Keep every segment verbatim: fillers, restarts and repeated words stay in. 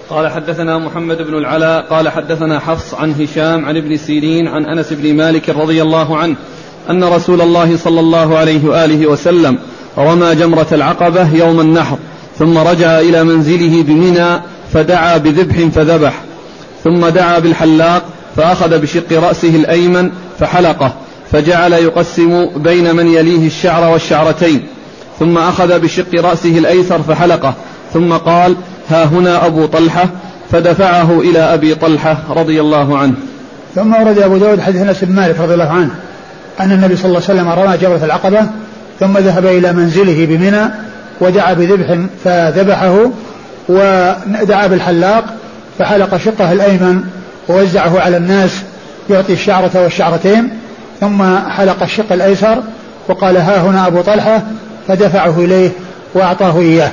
قال حدثنا محمد بن العلاء قال حدثنا حفص عن هشام عن ابن سيرين عن أنس بن مالك رضي الله عنه أن رسول الله صلى الله عليه وآله وسلم رمى جمرة العقبة يوم النحر ثم رجع إلى منزله بمنى فدعا بذبح فذبح ثم دعا بالحلاق فأخذ بشق رأسه الأيمن فحلقه فجعل يقسم بين من يليه الشعر والشعرتين ثم أخذ بشق رأسه الأيسر فحلقه ثم قال ها هنا أبو طلحة فدفعه إلى أبي طلحة رضي الله عنه. ثم ورد أبو داود حديث أنس بن مالك رضي الله عنه أن النبي صلى الله عليه وسلم رمى جمرة العقبة ثم ذهب إلى منزله بمنى ودعا بذبح فذبحه ودعا بالحلاق فحلق شقه الأيمن ووزعه على الناس يعطي الشعرة والشعرتين ثم حلق الشق الأيسر وقال ها هنا أبو طلحة فدفعه إليه وأعطاه إياه.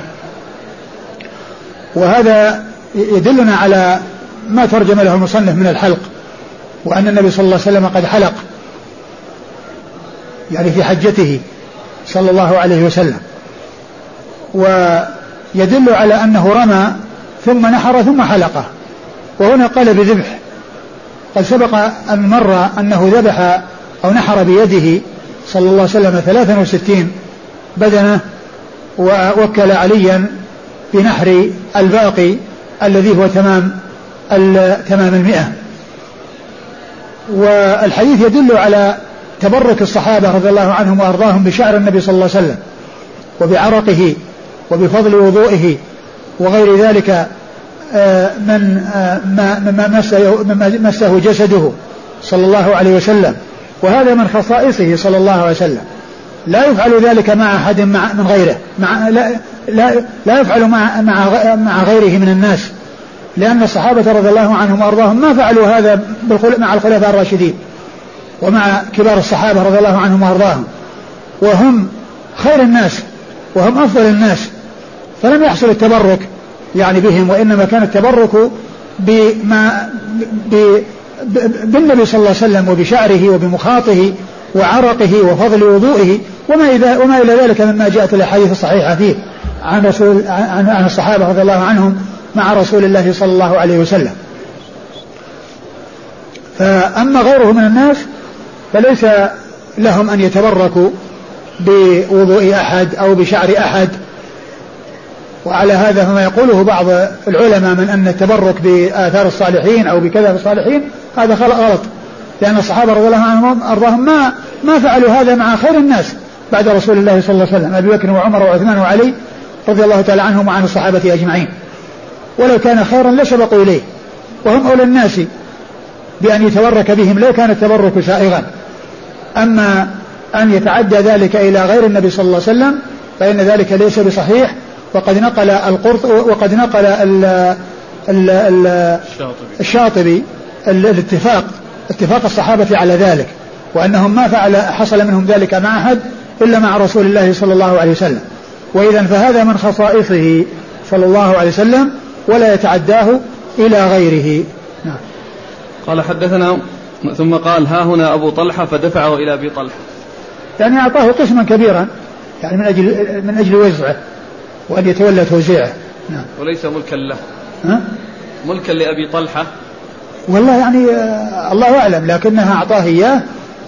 وهذا يدلنا على ما ترجم له المصنف من الحلق وأن النبي صلى الله عليه وسلم قد حلق يعني في حجته صلى الله عليه وسلم, ويدل على أنه رمى ثم نحر ثم حلقه. وهنا قال بذبح, قد سبق أن مر أنه ذبح أو نحر بيده صلى الله عليه وسلم ثلاثا وستين بدنة ووكل عليا بنحر الباقي الذي هو تمام تمام المئة. والحديث يدل على تبرك الصحابة رضي الله عنهم وأرضاهم بشعر النبي صلى الله عليه وسلم وبعرقه وبفضل وضوئه وغير ذلك من ما مسه جسده صلى الله عليه وسلم, وهذا من خصائصه صلى الله عليه وسلم. لا يفعل ذلك مع أحد مع من غيره مع لا, لا, لا يفعل مع, مع, مع غيره من الناس, لأن الصحابة رضي الله عنهم وأرضاهم ما فعلوا هذا مع الخلفاء الراشدين ومع كبار الصحابة رضي الله عنهم وأرضاهم, وهم خير الناس وهم أفضل الناس, فلم يحصل التبرك يعني بهم, وإنما كان التبرك بما بالنبي صلى الله عليه وسلم وبشعره وبمخاطه وعرقه وفضل وضوئه وما, إذا وما إلى ذلك مما جاءت الأحاديث الصحيحة فيه عن, رسول عن, عن الصحابة رضي الله عنهم مع رسول الله صلى الله عليه وسلم. فأما غيره من الناس فليس لهم أن يتبركوا بوضوء أحد أو بشعر أحد. وعلى هذا فما يقوله بعض العلماء من أن التبرك بآثار الصالحين أو بكذا الصالحين هذا غلط, لأن الصحابة رضي الله عنهم أرضاهم ما ما فعلوا هذا مع خير الناس بعد رسول الله صلى الله عليه وسلم, أبي بكر وعمر وعثمان وعلي رضي الله تعالى عنهم وعن الصحابة أجمعين, ولو كان خيرا لسبقوا إليه, وهم أولى الناس بأن يتبرك بهم لو كان التبرك سائغا. أما أن يتعدى ذلك إلى غير النبي صلى الله عليه وسلم فإن ذلك ليس بصحيح. وقد نقل القرط وقد نقل ال ال ال الشاطبي الاتفاق اتفاق الصحابة على ذلك, وأنهم ما فعل حصل منهم ذلك مع أحد إلا مع رسول الله صلى الله عليه وسلم. وإذا فهذا من خصائصه صلى الله عليه وسلم ولا يتعداه إلى غيره. نعم. قال حدثنا ثم قال ها هنا أبو طلحة فدفعه إلى أبي طلحة, يعني أعطاه قسما كبيرا يعني من أجل من أجل وزعه وأن يتولى توزيعه. نعم. وليس ملكا له, ها؟ ملكا لأبي طلحة والله يعني آه الله أعلم, لكنها أعطاه إياه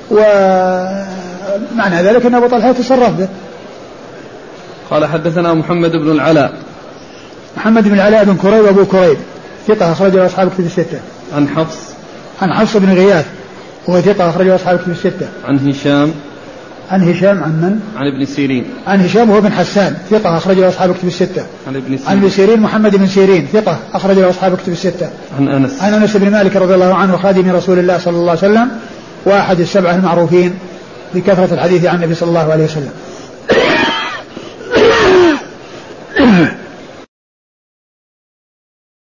ومعنى ذلك أن أبو طلحة يتصرف به. قال حدثنا محمد بن العلاء محمد بن العلاء بن كريب أبو كريب ثقة أخرجه أصحاب كتب الستة. عن حفص عن حفص بن غياث وهو ثقة أخرجه أصحاب كتب الستة. عن هشام عن هشام عن من؟ عن ابن سيرين عن هشام وهو بن حسان ثقة أخرجه أصحاب كتب الستة. عن ابن سيرين عن ابن سيرين محمد بن سيرين ثقة أخرجه أصحاب كتب الستة. عن أنس عن أنس بن مالك رضي الله عنه خادم رسول الله صلى الله عليه وسلم وأحد السبعة المعروفين بكثرة الحديث عن النبي صلى الله عليه وسلم.